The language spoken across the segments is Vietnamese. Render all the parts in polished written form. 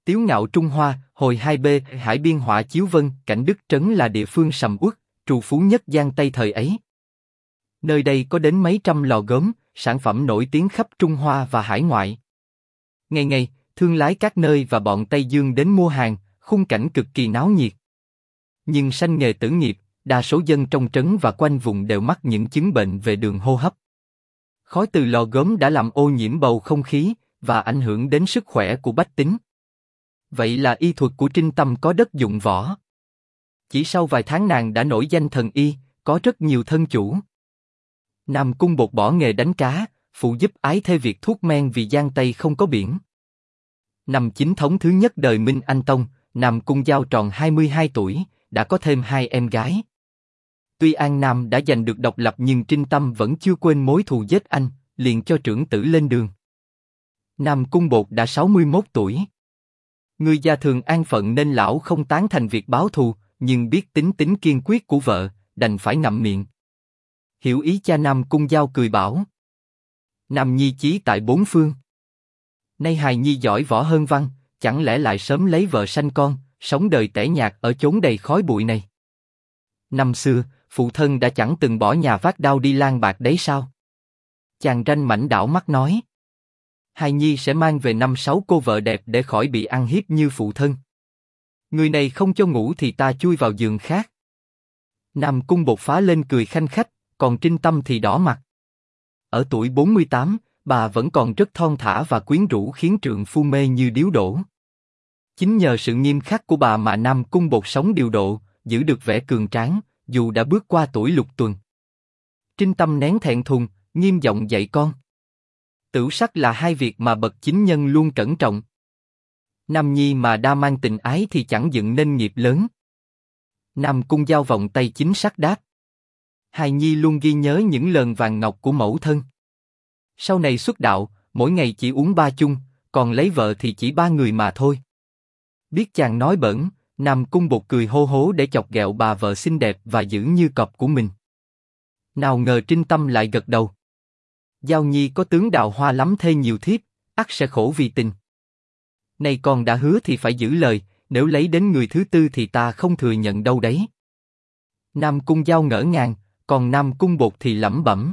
Tiếu ngạo Trung Hoa, hồi 2B, hải biên họa chiếu vân, cảnh Đức Trấn là địa phương sầm uất, trù phú nhất Giang Tây thời ấy. Nơi đây có đến mấy trăm lò gốm, sản phẩm nổi tiếng khắp Trung Hoa và hải ngoại. Ngày ngày, thương lái các nơi và bọn Tây Dương đến mua hàng, khung cảnh cực kỳ náo nhiệt. Nhưng sanh nghề tử nghiệp, đa số dân trong trấn và quanh vùng đều mắc những chứng bệnh về đường hô hấp. Khói từ lò gốm đã làm ô nhiễm bầu không khí và ảnh hưởng đến sức khỏe của bách tính. Vậy là y thuật của Trinh Tâm có đất dụng võ. Chỉ sau vài tháng nàng đã nổi danh thần y, có rất nhiều thân chủ. Nam Cung Bột bỏ nghề đánh cá, phụ giúp ái thê việc thuốc men vì Giang Tây không có biển. Năm chính thống thứ nhất đời Minh Anh Tông, Nam Cung Giao tròn 22 tuổi, đã có thêm 2 em gái. Tuy An Nam đã giành được độc lập nhưng Trinh Tâm vẫn chưa quên mối thù giết anh, liền cho trưởng tử lên đường. Nam Cung Bột đã 61 tuổi. Người già thường an phận nên lão không tán thành việc báo thù, nhưng biết tính kiên quyết của vợ, đành phải ngậm miệng. Hiểu ý cha Nam Cung Giao cười bảo: Nam Nhi chí tại bốn phương. Nay hài nhi giỏi võ hơn văn, chẳng lẽ lại sớm lấy vợ sanh con, sống đời tẻ nhạt ở chốn đầy khói bụi này. Năm xưa, phụ thân đã chẳng từng bỏ nhà vác đao đi lang bạc đấy sao? Chàng ranh mảnh đảo mắt nói: hài nhi sẽ mang về 5-6 cô vợ đẹp để khỏi bị ăn hiếp như phụ thân. Người này không cho ngủ thì ta chui vào giường khác. Nam Cung Bột phá lên cười khanh khách, còn Trinh Tâm thì đỏ mặt. Ở tuổi 48, bà vẫn còn rất thon thả và quyến rũ khiến trượng phu mê như điếu đổ. Chính nhờ sự nghiêm khắc của bà mà Nam Cung Bột sống điều độ, giữ được vẻ cường tráng, dù đã bước qua tuổi lục tuần. Trinh Tâm nén thẹn thùng, nghiêm giọng dạy con. Tửu sắc là hai việc mà bậc chính nhân luôn cẩn trọng. Nam nhi mà đa mang tình ái thì chẳng dựng nên nghiệp lớn. Nam Cung Giao vòng tay chính xác đáp. Hài nhi luôn ghi nhớ những lần vàng ngọc của mẫu thân. Sau này xuất đạo, mỗi ngày chỉ uống 3 chung, còn lấy vợ thì chỉ 3 người mà thôi. Biết chàng nói bẩn, Nam Cung Bột cười hô hố để chọc ghẹo bà vợ xinh đẹp và dữ như cọp của mình. Nào ngờ Trinh Tâm lại gật đầu. Giao nhi có tướng đào hoa lắm thê nhiều thiếp, ắt sẽ khổ vì tình. Này con đã hứa thì phải giữ lời, nếu lấy đến người thứ tư thì ta không thừa nhận đâu đấy. Nam Cung Giao ngỡ ngàng, còn Nam Cung Bột thì lẩm bẩm.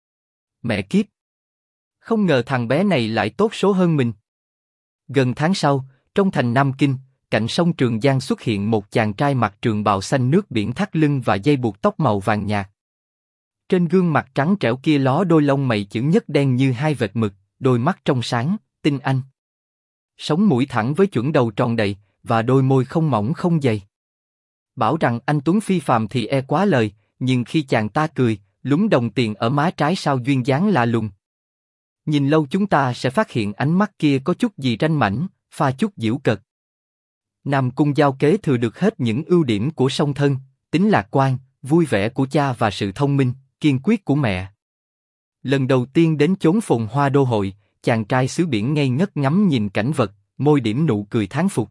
Mẹ kiếp! Không ngờ thằng bé này lại tốt số hơn mình. Gần tháng sau, trong thành Nam Kinh, cạnh sông Trường Giang xuất hiện một chàng trai mặc trường bào xanh nước biển thắt lưng và dây buộc tóc màu vàng nhạt. Trên gương mặt trắng trẻo kia ló đôi lông mày chữ nhất đen như hai vệt mực, đôi mắt trong sáng, tinh anh. Sống mũi thẳng với chuẩn đầu tròn đầy, và đôi môi không mỏng không dày. Bảo rằng anh tuấn phi phàm thì e quá lời, nhưng khi chàng ta cười, lúm đồng tiền ở má trái sao duyên dáng lạ lùng. Nhìn lâu chúng ta sẽ phát hiện ánh mắt kia có chút gì ranh mãnh, pha chút giễu cợt. Nam Cung Giao kế thừa được hết những ưu điểm của song thân, tính lạc quan, vui vẻ của cha và sự thông minh, kiên quyết của mẹ. Lần đầu tiên đến chốn phồn hoa đô hội, chàng trai xứ biển ngây ngất ngắm nhìn cảnh vật, môi điểm nụ cười thán phục.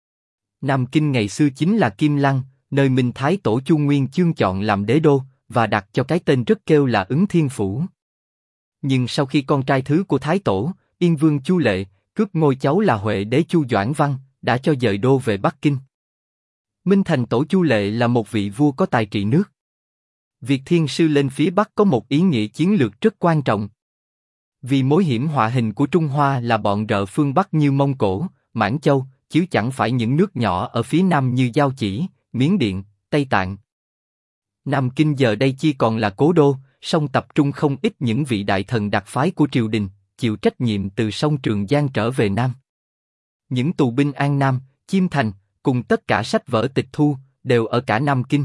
Nam Kinh ngày xưa chính là Kim Lăng, nơi Minh Thái Tổ Chu Nguyên Chương chọn làm đế đô, và đặt cho cái tên rất kêu là Ứng Thiên Phủ. Nhưng sau khi con trai thứ của Thái Tổ, Yên Vương Chu Lệ, cướp ngôi cháu là Huệ đế Chu Doãn Văn, đã cho dời đô về Bắc Kinh. Minh Thành Tổ Chu Lệ là một vị vua có tài trị nước. Việc thiên sư lên phía Bắc có một ý nghĩa chiến lược rất quan trọng. Vì mối hiểm họa hình của Trung Hoa là bọn rợ phương Bắc như Mông Cổ, Mãn Châu, chứ chẳng phải những nước nhỏ ở phía Nam như Giao Chỉ, Miến Điện, Tây Tạng. Nam Kinh giờ đây chỉ còn là cố đô, song tập trung không ít những vị đại thần đặc phái của triều đình, chịu trách nhiệm từ sông Trường Giang trở về Nam. Những tù binh An Nam, Chiêm Thành, cùng tất cả sách vở tịch thu, đều ở cả Nam Kinh.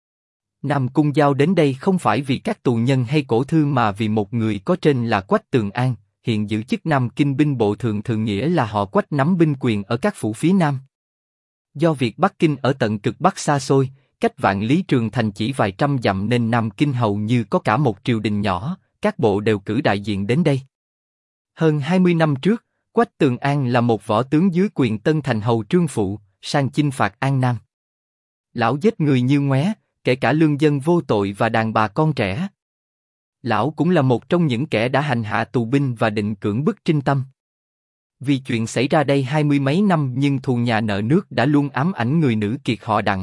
Nam Cung Giao đến đây không phải vì các tù nhân hay cổ thư mà vì một người có trên là Quách Tường An, hiện giữ chức Nam Kinh binh bộ thượng, nghĩa là họ Quách nắm binh quyền ở các phủ phía Nam. Do việc Bắc Kinh ở tận cực Bắc xa xôi, cách vạn lý trường thành chỉ vài trăm dặm nên Nam Kinh hầu như có cả một triều đình nhỏ, các bộ đều cử đại diện đến đây. Hơn 20 năm trước, Quách Tường An là một võ tướng dưới quyền Tân Thành hầu Trương Phụ, sang chinh phạt An Nam. Lão giết người như ngoé, kể cả lương dân vô tội và đàn bà con trẻ. Lão cũng là một trong những kẻ đã hành hạ tù binh và định cưỡng bức Trinh Tâm. Vì chuyện xảy ra đây 20 mấy năm nhưng thù nhà nợ nước đã luôn ám ảnh người nữ kiệt họ Đặng.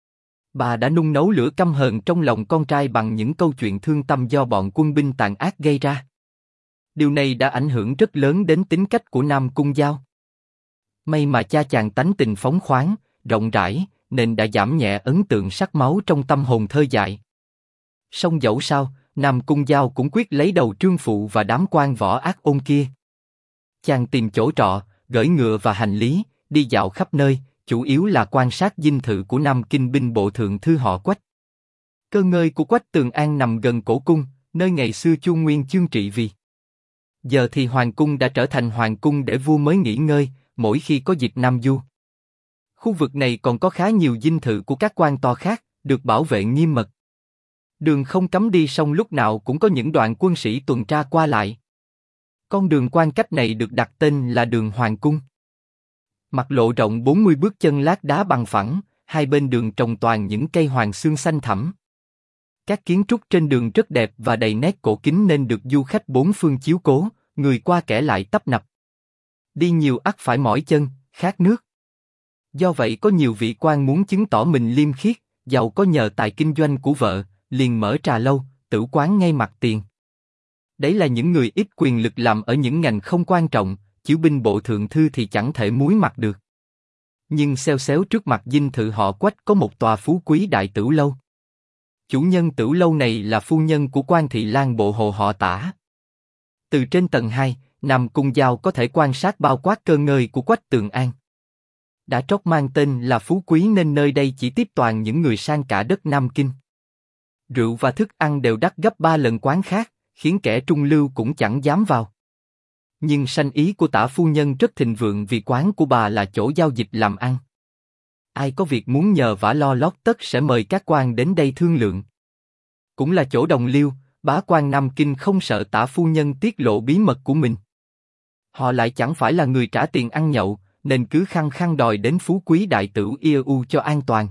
Bà đã nung nấu lửa căm hờn trong lòng con trai bằng những câu chuyện thương tâm do bọn quân binh tàn ác gây ra. Điều này đã ảnh hưởng rất lớn đến tính cách của Nam Cung Giao. May mà cha chàng tánh tình phóng khoáng, rộng rãi, nên đã giảm nhẹ ấn tượng sắc máu trong tâm hồn thơ dại. Song dẫu sao, Nam Cung Giao cũng quyết lấy đầu trương phụ và đám quan võ ác ôn kia. Chàng tìm chỗ trọ, gởi ngựa và hành lý, đi dạo khắp nơi, chủ yếu là quan sát dinh thự của Nam Kinh binh bộ thượng thư họ Quách. Cơ ngơi của Quách Tường An nằm gần cổ cung, nơi ngày xưa Chu Nguyên Chương trị vì. Giờ thì hoàng cung đã trở thành hoàng cung để vua mới nghỉ ngơi, mỗi khi có dịp Nam Du. Khu vực này còn có khá nhiều dinh thự của các quan to khác, được bảo vệ nghiêm mật. Đường không cấm đi song lúc nào cũng có những đoàn quân sĩ tuần tra qua lại. Con đường quan cách này được đặt tên là đường Hoàng Cung. Mặt lộ rộng 40 bước chân lát đá bằng phẳng, hai bên đường trồng toàn những cây hoàng xương xanh thẳm. Các kiến trúc trên đường rất đẹp và đầy nét cổ kính nên được du khách bốn phương chiếu cố, người qua kẻ lại tấp nập. Đi nhiều ắt phải mỏi chân, khát nước. Do vậy có nhiều vị quan muốn chứng tỏ mình liêm khiết, giàu có nhờ tài kinh doanh của vợ, liền mở trà lâu, tử quán ngay mặt tiền. Đấy là những người ít quyền lực làm ở những ngành không quan trọng, chiếu binh bộ thượng thư thì chẳng thể muối mặt được. Nhưng xeo xéo trước mặt dinh thự họ Quách có một tòa phú quý đại tửu lâu. Chủ nhân tửu lâu này là phu nhân của quan thị lang bộ hồ họ Tả. Từ trên tầng 2, Nam Cung Giao có thể quan sát bao quát cơ ngơi của Quách Tường An. Đã trót mang tên là phú quý nên nơi đây chỉ tiếp toàn những người sang cả đất Nam Kinh. Rượu và thức ăn đều đắt gấp 3 lần quán khác, khiến kẻ trung lưu cũng chẳng dám vào. Nhưng sanh ý của Tả phu nhân rất thịnh vượng vì quán của bà là chỗ giao dịch làm ăn. Ai có việc muốn nhờ vả lo lót tất sẽ mời các quan đến đây thương lượng. Cũng là chỗ đồng liêu, bá quan Nam Kinh không sợ Tả phu nhân tiết lộ bí mật của mình. Họ lại chẳng phải là người trả tiền ăn nhậu, nên cứ khăng khăng đòi đến phú quý đại tửu IU cho an toàn.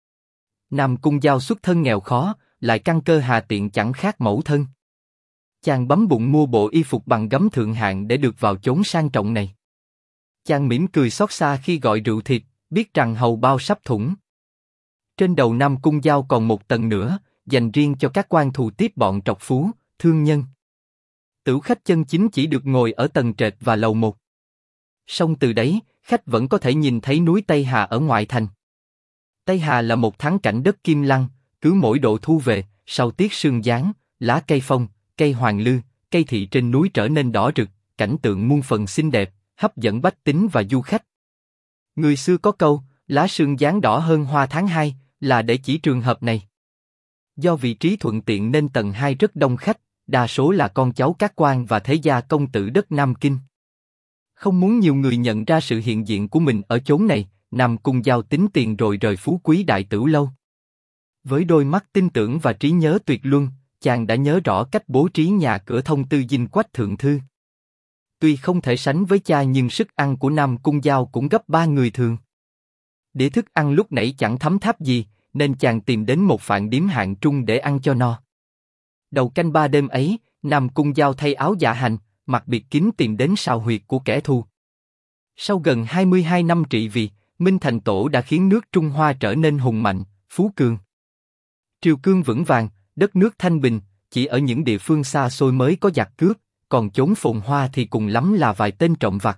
Nam Cung Giao xuất thân nghèo khó, lại căn cơ hà tiện chẳng khác mẫu thân. Chàng bấm bụng mua bộ y phục bằng gấm thượng hạng để được vào chốn sang trọng này. Chàng mỉm cười xót xa khi gọi rượu thịt, biết rằng hầu bao sắp thủng. Trên đầu Nam Cung Giao còn một tầng nữa, dành riêng cho các quan thù tiếp bọn trọc phú, thương nhân. Tửu khách chân chính chỉ được ngồi ở tầng trệt và lầu 1. Song từ đấy, khách vẫn có thể nhìn thấy núi Tây Hà ở ngoại thành. Tây Hà là một thắng cảnh đất kim lăng, cứ mỗi độ thu về, sau tiết sương giáng, lá cây phong, cây hoàng lư, cây thị trên núi trở nên đỏ rực, cảnh tượng muôn phần xinh đẹp, hấp dẫn bách tính và du khách. Người xưa có câu, lá sương giáng đỏ hơn hoa tháng 2, là để chỉ trường hợp này. Do vị trí thuận tiện nên tầng 2 rất đông khách, đa số là con cháu các quan và thế gia công tử đất Nam Kinh. Không muốn nhiều người nhận ra sự hiện diện của mình ở chốn này, Nam Cung Giao tính tiền rồi rời phú quý đại tửu lâu. Với đôi mắt tin tưởng và trí nhớ tuyệt luân, chàng đã nhớ rõ cách bố trí nhà cửa thông tư dinh Quách thượng thư. Tuy không thể sánh với cha nhưng sức ăn của Nam Cung Giao cũng gấp 3 người thường. Đĩa thức ăn lúc nãy chẳng thấm tháp gì, nên chàng tìm đến một phạn điếm hạng trung để ăn cho no. Đầu canh 3 đêm ấy, Nam Cung Giao thay áo dạ hành, mặc biệt kín tìm đến sào huyệt của kẻ thù. Sau gần 22 năm trị vì, Minh Thành Tổ đã khiến nước Trung Hoa trở nên hùng mạnh, phú cường. Triều cương vững vàng, đất nước thanh bình, chỉ ở những địa phương xa xôi mới có giặc cướp, còn chốn phồn hoa thì cùng lắm là vài tên trộm vặt.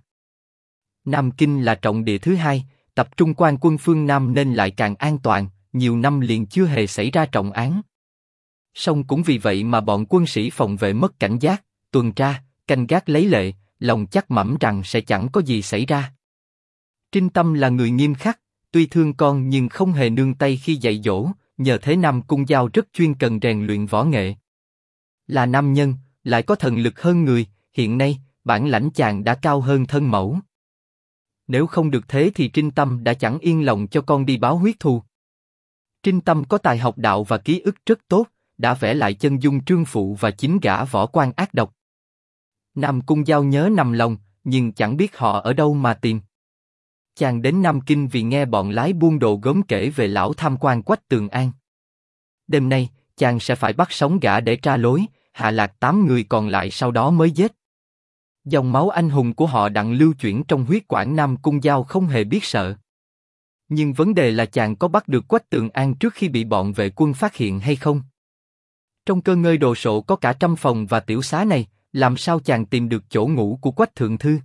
Nam Kinh là trọng địa thứ hai, tập trung quan quân phương Nam nên lại càng an toàn, nhiều năm liền chưa hề xảy ra trọng án. Song cũng vì vậy mà bọn quân sĩ phòng vệ mất cảnh giác, tuần tra, canh gác lấy lệ, lòng chắc mẩm rằng sẽ chẳng có gì xảy ra. Trinh Tâm là người nghiêm khắc, tuy thương con nhưng không hề nương tay khi dạy dỗ, nhờ thế Nam Cung Giao rất chuyên cần rèn luyện võ nghệ. Là nam nhân, lại có thần lực hơn người, hiện nay, bản lãnh chàng đã cao hơn thân mẫu. Nếu không được thế thì Trinh Tâm đã chẳng yên lòng cho con đi báo huyết thù. Trinh Tâm có tài học đạo và ký ức rất tốt, đã vẽ lại chân dung trương phụ và chính gã võ quan ác độc. Nam Cung Giao nhớ nằm lòng, nhưng chẳng biết họ ở đâu mà tìm. Chàng đến Nam Kinh vì nghe bọn lái buôn đồ gốm kể về lão tham quan Quách Tường An. Đêm nay, chàng sẽ phải bắt sống gã để tra lối, hạ lạc 8 người còn lại sau đó mới giết. Dòng máu anh hùng của họ đặng lưu chuyển trong huyết quản Nam Cung Dao không hề biết sợ. Nhưng vấn đề là chàng có bắt được Quách Tường An trước khi bị bọn vệ quân phát hiện hay không? Trong cơ ngơi đồ sộ có cả trăm phòng và tiểu xá này, làm sao chàng tìm được chỗ ngủ của Quách thượng thư?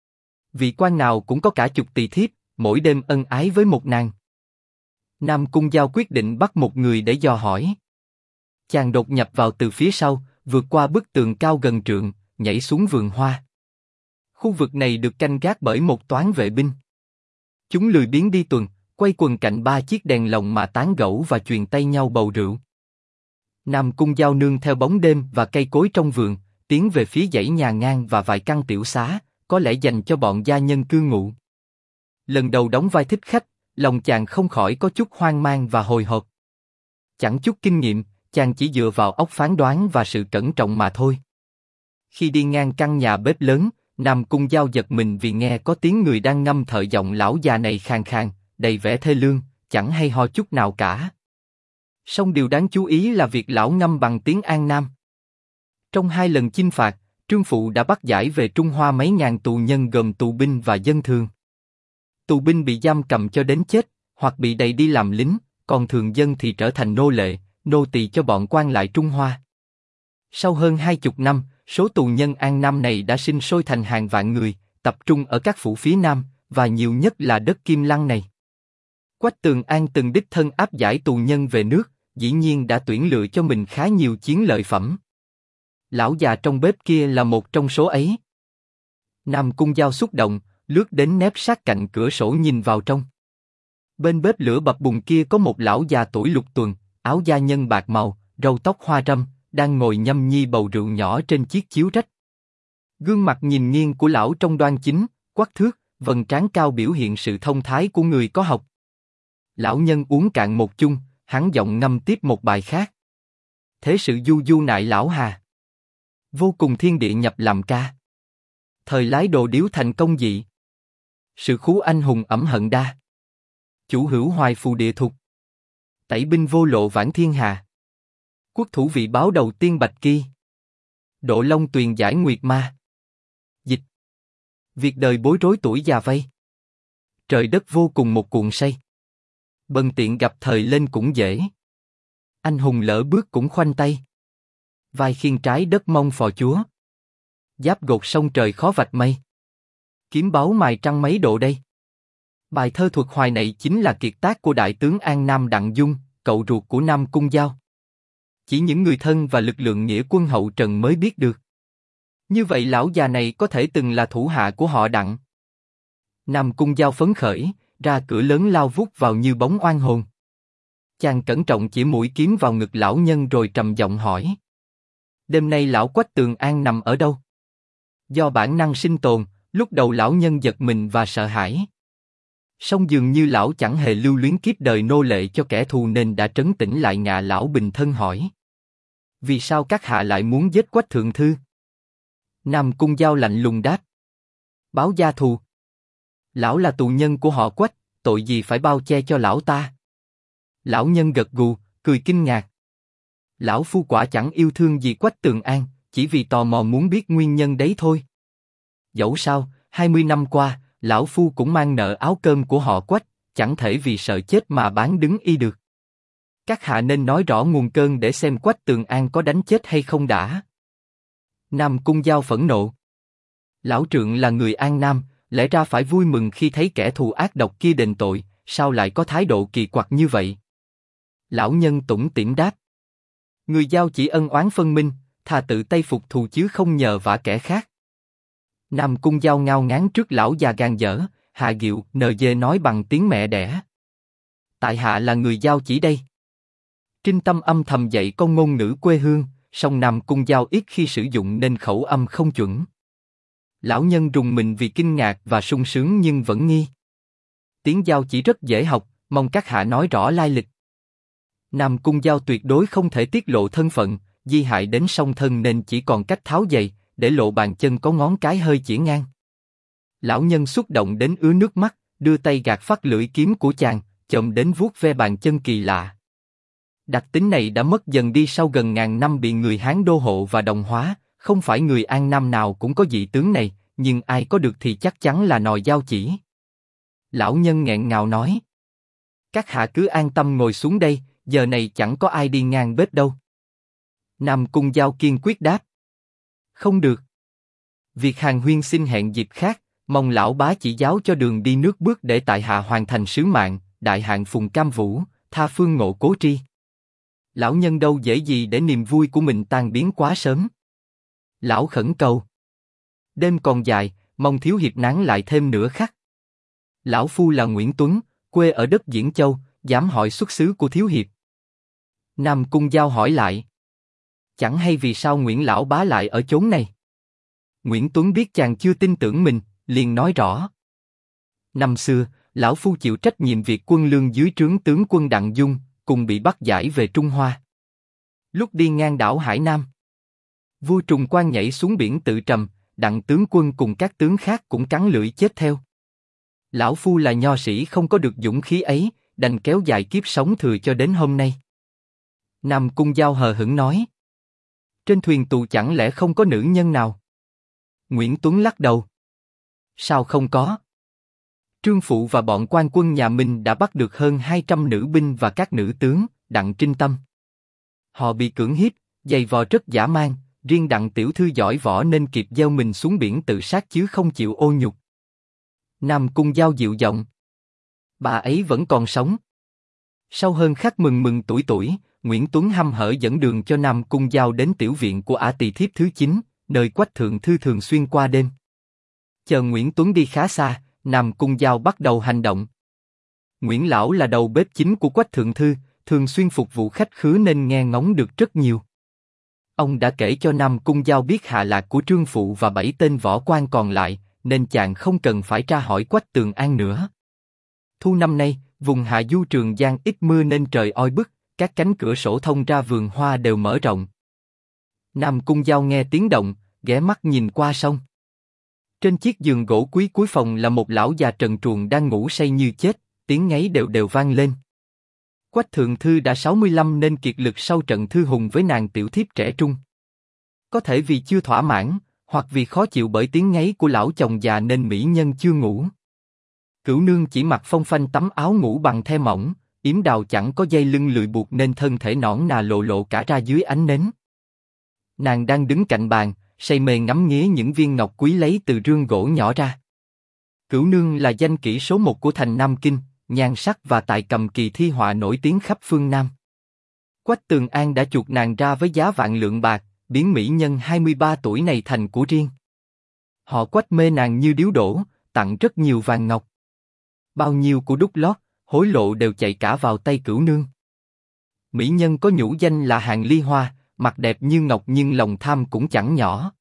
Vị quan nào cũng có cả chục tỳ thiếp, mỗi đêm ân ái với một nàng. Nam Cung Dao quyết định bắt một người để dò hỏi. Chàng đột nhập vào từ phía sau, vượt qua bức tường cao gần trượng, nhảy xuống vườn hoa. Khu vực này được canh gác bởi một toán vệ binh. Chúng lười biếng đi tuần, quay quần cạnh ba chiếc đèn lồng mà tán gẫu và truyền tay nhau bầu rượu. Nam Cung Dao nương theo bóng đêm và cây cối trong vườn, tiến về phía dãy nhà ngang và vài căn tiểu xá, có lẽ dành cho bọn gia nhân cư ngụ. Lần đầu đóng vai thích khách, lòng chàng không khỏi có chút hoang mang và hồi hộp. Chẳng chút kinh nghiệm, chàng chỉ dựa vào óc phán đoán và sự cẩn trọng mà thôi. Khi đi ngang căn nhà bếp lớn, Nam Cung Dao giật mình vì nghe có tiếng người đang ngâm thở, giọng lão già này khàn khàn, đầy vẻ thê lương, chẳng hay ho chút nào cả. Song điều đáng chú ý là việc lão ngâm bằng tiếng An Nam. Trong 2 lần chinh phạt, Trương Phụ đã bắt giải về Trung Hoa mấy ngàn tù nhân gồm tù binh và dân thường. Tù binh bị giam cầm cho đến chết, hoặc bị đày đi làm lính, còn thường dân thì trở thành nô lệ, nô tỳ cho bọn quan lại Trung Hoa. Sau hơn 20 năm, số tù nhân An Nam này đã sinh sôi thành hàng vạn người, tập trung ở các phủ phía Nam, và nhiều nhất là đất Kim Lăng này. Quách Tường An từng đích thân áp giải tù nhân về nước, dĩ nhiên đã tuyển lựa cho mình khá nhiều chiến lợi phẩm. Lão già trong bếp kia là một trong số ấy. Nam Cung Dao xúc động, lướt đến nép sát cạnh cửa sổ nhìn vào trong. Bên bếp lửa bập bùng kia có một lão già tuổi lục tuần, áo da nhân bạc màu, râu tóc hoa râm, đang ngồi nhâm nhi bầu rượu nhỏ trên chiếc chiếu rách. Gương mặt nhìn nghiêng của lão trông đoan chính, quắc thước, vầng trán cao biểu hiện sự thông thái của người có học. Lão nhân uống cạn một chung, hắn giọng ngâm tiếp một bài khác. Thế sự du du nại lão hà, vô cùng thiên địa nhập làm ca. Thời lái đồ điếu thành công dị, sự khú anh hùng ẩm hận đa. Chủ hữu hoài phù địa thục, tẩy binh vô lộ vãn thiên hà. Quốc thủ vị báo đầu tiên bạch kỳ, độ long tuyền giải nguyệt ma. Dịch: việc đời bối rối tuổi già vây, trời đất vô cùng một cuộn say. Bần tiện gặp thời lên cũng dễ, anh hùng lỡ bước cũng khoanh tay. Vai khiêng trái đất mong phò chúa, giáp gột sông trời khó vạch mây. Kiếm báu mài trăng mấy độ đây. Bài thơ thuật hoài này chính là kiệt tác của đại tướng An Nam Đặng Dung, cậu ruột của Nam Cung Dao. Chỉ những người thân và lực lượng nghĩa quân hậu Trần mới biết được. Như vậy lão già này có thể từng là thủ hạ của họ Đặng. Nam Cung Dao phấn khởi, ra cửa lớn lao vút vào như bóng oan hồn. Chàng cẩn trọng chỉ mũi kiếm vào ngực lão nhân rồi trầm giọng hỏi. Đêm nay lão Quách Tường An nằm ở đâu? Do bản năng sinh tồn, lúc đầu lão nhân giật mình và sợ hãi. Song dường như lão chẳng hề lưu luyến kiếp đời nô lệ cho kẻ thù nên đã trấn tĩnh lại. Ngạ lão bình thân hỏi. Vì sao các hạ lại muốn giết Quách thượng thư? Nam Cung Dao lạnh lùng đáp. Báo gia thù. Lão là tù nhân của họ Quách, tội gì phải bao che cho lão ta? Lão nhân gật gù, cười kinh ngạc. Lão phu quả chẳng yêu thương gì Quách Tường An, chỉ vì tò mò muốn biết nguyên nhân đấy thôi. Dẫu sao, 20 năm qua, lão phu cũng mang nợ áo cơm của họ Quách, chẳng thể vì sợ chết mà bán đứng y được. Các hạ nên nói rõ nguồn cơn để xem Quách Tường An có đánh chết hay không đã. Nam Cung Dao phẫn nộ. Lão trượng là người An Nam, lẽ ra phải vui mừng khi thấy kẻ thù ác độc kia đền tội, sao lại có thái độ kỳ quặc như vậy? Lão nhân tủm tỉm đáp. Người Dao chỉ ân oán phân minh, thà tự tay phục thù chứ không nhờ vả kẻ khác. Nam Cung Dao ngao ngán trước lão già gan dở, hạ giọng NG nói bằng tiếng mẹ đẻ. Tại hạ là người Dao chỉ đây. Trinh Tâm âm thầm dạy con ngôn ngữ quê hương, song Nam Cung Dao ít khi sử dụng nên khẩu âm không chuẩn. Lão nhân rùng mình vì kinh ngạc và sung sướng nhưng vẫn nghi. Tiếng Dao chỉ rất dễ học, mong các hạ nói rõ lai lịch. Nam Cung Dao tuyệt đối không thể tiết lộ thân phận, di hại đến song thân nên chỉ còn cách tháo giày, để lộ bàn chân có ngón cái hơi chĩa ngang. Lão nhân xúc động đến ứa nước mắt, đưa tay gạt phát lưỡi kiếm của chàng, chồm đến vuốt ve bàn chân kỳ lạ. Đặc tính này đã mất dần đi sau gần ngàn năm bị người Hán đô hộ và đồng hóa, không phải người An Nam nào cũng có dị tướng này, nhưng ai có được thì chắc chắn là nòi giao chỉ. Lão nhân nghẹn ngào nói. Các hạ cứ an tâm ngồi xuống đây, giờ này chẳng có ai đi ngang bếp đâu. Nam Cung Giao kiên quyết đáp. Không được. Việc hàn huyên xin hẹn dịp khác, mong lão bá chỉ giáo cho đường đi nước bước để tại hạ hoàn thành sứ mạng, đại hạn phùng cam vũ, tha phương ngộ cố tri. Lão nhân đâu dễ gì để niềm vui của mình tan biến quá sớm. Lão khẩn cầu. Đêm còn dài, mong thiếu hiệp nán lại thêm nửa khắc. Lão phu là Nguyễn Tuấn, quê ở đất Diễn Châu, dám hỏi xuất xứ của thiếu hiệp. Nam Cung Giao hỏi lại. Chẳng hay vì sao Nguyễn lão bá lại ở chốn này. Nguyễn Tuấn biết chàng chưa tin tưởng mình, liền nói rõ. Năm xưa, lão phu chịu trách nhiệm việc quân lương dưới trướng tướng quân Đặng Dung, cùng bị bắt giải về Trung Hoa. Lúc đi ngang đảo Hải Nam, vua Trùng Quang nhảy xuống biển tự trầm, Đặng tướng quân cùng các tướng khác cũng cắn lưỡi chết theo. Lão phu là nho sĩ không có được dũng khí ấy, đành kéo dài kiếp sống thừa cho đến hôm nay. Nam Cung Giao hờ hững nói. Trên thuyền tù chẳng lẽ không có nữ nhân nào? Nguyễn Tuấn lắc đầu. Sao không có? Trương Phụ và bọn quan quân nhà mình đã bắt được hơn 200 nữ binh và các nữ tướng, Đặng Trinh Tâm. Họ bị cưỡng hiếp, giày vò rất dã man, riêng Đặng tiểu thư giỏi võ nên kịp gieo mình xuống biển tự sát chứ không chịu ô nhục. Nam Cung Giao dịu giọng. Bà ấy vẫn còn sống. Sau hơn khắc mừng tuổi, Nguyễn Tuấn hăm hở dẫn đường cho Nam Cung Giao đến tiểu viện của Ả Tỳ thiếp thứ 9, nơi Quách Thượng Thư thường xuyên qua đêm. Chờ Nguyễn Tuấn đi khá xa, Nam Cung Giao bắt đầu hành động. Nguyễn Lão là đầu bếp chính của Quách Thượng Thư, thường xuyên phục vụ khách khứa nên nghe ngóng được rất nhiều. Ông đã kể cho Nam Cung Giao biết hạ lạc của Trương Phụ và 7 tên võ quan còn lại, nên chàng không cần phải tra hỏi Quách Tường An nữa. Thu năm nay, vùng hạ du Trường Giang ít mưa nên trời oi bức, các cánh cửa sổ thông ra vườn hoa đều mở rộng. Nam Cung Giao nghe tiếng động, ghé mắt nhìn qua sông. Trên chiếc giường gỗ quý cuối phòng là một lão già trần truồng đang ngủ say như chết, tiếng ngáy đều đều vang lên. Quách Thượng Thư đã 65 nên kiệt lực sau trận thư hùng với nàng tiểu thiếp trẻ trung. Có thể vì chưa thỏa mãn, hoặc vì khó chịu bởi tiếng ngáy của lão chồng già nên mỹ nhân chưa ngủ. Cửu nương chỉ mặc phong phanh tấm áo ngủ bằng the mỏng, yếm đào chẳng có dây lưng lười buộc nên thân thể nõn nà lộ lộ cả ra dưới ánh nến. Nàng đang đứng cạnh bàn, say mê ngắm nghía những viên ngọc quý lấy từ rương gỗ nhỏ ra. Cửu nương là danh kỹ số 1 của thành Nam Kinh, nhan sắc và tài cầm kỳ thi họa nổi tiếng khắp phương Nam. Quách Tường An đã chuộc nàng ra với giá vạn lượng bạc, biến mỹ nhân 23 tuổi này thành của riêng. Họ Quách mê nàng như điếu đổ, tặng rất nhiều vàng ngọc. Bao nhiêu của đúc lót, hối lộ đều chạy cả vào tay Cửu nương. Mỹ nhân có nhũ danh là Hàn Ly Hoa, mặt đẹp như ngọc nhưng lòng tham cũng chẳng nhỏ.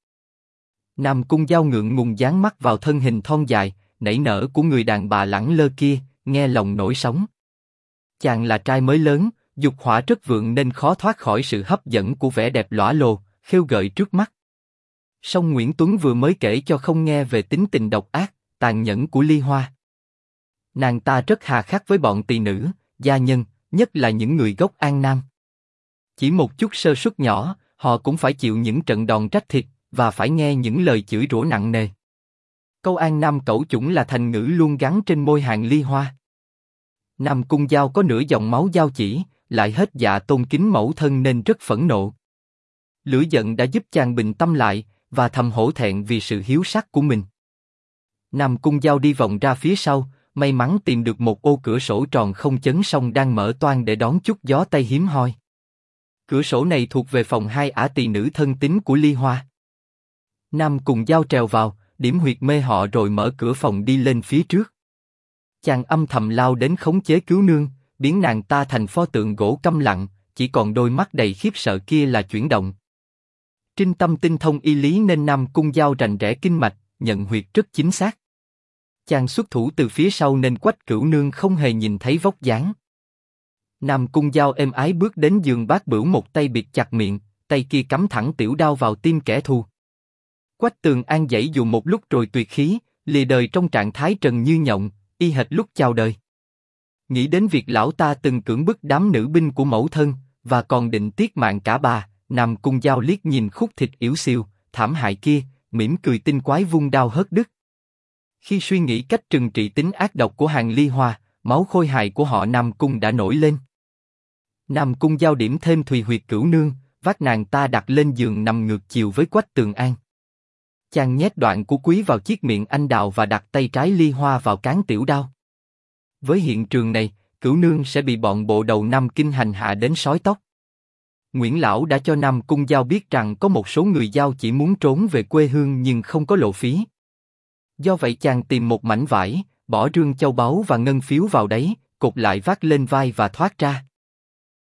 Nam Cung Giao ngượng ngùng dán mắt vào thân hình thon dài, nảy nở của người đàn bà lẳng lơ kia, nghe lòng nổi sóng. Chàng là trai mới lớn, dục hỏa rất vượng nên khó thoát khỏi sự hấp dẫn của vẻ đẹp lõa lồ, khêu gợi trước mắt. Song Nguyễn Tuấn vừa mới kể cho không nghe về tính tình độc ác, tàn nhẫn của Ly Hoa. Nàng ta rất hà khắc với bọn tỳ nữ, gia nhân, nhất là những người gốc An Nam. Chỉ một chút sơ suất nhỏ, họ cũng phải chịu những trận đòn rách thịt, và phải nghe những lời chửi rủa nặng nề. Câu An Nam cẩu chủng là thành ngữ luôn gắn trên môi Hàn Ly Hoa. Nam Cung Giao có nửa dòng máu giao chỉ, lại hết dạ tôn kính mẫu thân nên rất phẫn nộ. Lửa giận đã giúp chàng bình tâm lại, và thầm hổ thẹn vì sự hiếu sắc của mình. Nam Cung Giao đi vòng ra phía sau, may mắn tìm được một ô cửa sổ tròn không chấn song đang mở toang để đón chút gió tây hiếm hoi. Cửa sổ này thuộc về phòng 2 ả tỳ nữ thân tín của Ly Hoa. Nam Cung Giao trèo vào, điểm huyệt mê họ rồi mở cửa phòng đi lên phía trước. Chàng âm thầm lao đến khống chế Cửu nương, biến nàng ta thành pho tượng gỗ câm lặng, chỉ còn đôi mắt đầy khiếp sợ kia là chuyển động. Trinh Tâm tinh thông y lý nên Nam Cung Giao rành rẽ kinh mạch, nhận huyệt rất chính xác. Chàng xuất thủ từ phía sau nên Quách Cửu nương không hề nhìn thấy vóc dáng. Nam Cung Giao êm ái bước đến giường bát bửu, một tay bịt chặt miệng, tay kia cắm thẳng tiểu đao vào tim kẻ thù. Quách Tường An giãy dụ một lúc rồi tuyệt khí, lìa đời trong trạng thái trần như nhộng, y hệt lúc chào đời. Nghĩ đến việc lão ta từng cưỡng bức đám nữ binh của mẫu thân, và còn định tiết mạng cả bà, Nam Cung Giao liếc nhìn khúc thịt yểu xìu, thảm hại kia, mỉm cười tinh quái vung đao hất đứt. Khi suy nghĩ cách trừng trị tính ác độc của Hàn Ly Hoa, máu khôi hài của họ Nam Cung đã nổi lên. Nam Cung giao điểm thêm Thùy Huyệt Cửu Nương, vác nàng ta đặt lên giường nằm ngược chiều với Quách Tường An. Chàng nhét đoạn của quý vào chiếc miệng anh đào và đặt tay trái Ly Hoa vào cán tiểu đao. Với hiện trường này, Cửu Nương sẽ bị bọn bộ đầu Nam Kinh hành hạ đến sói tóc. Nguyễn Lão đã cho Nam Cung Giao biết rằng có một số người Giao chỉ muốn trốn về quê hương nhưng không có lộ phí. Do vậy chàng tìm một mảnh vải, bỏ rương châu báu và ngân phiếu vào đấy, cột lại vác lên vai và thoát ra.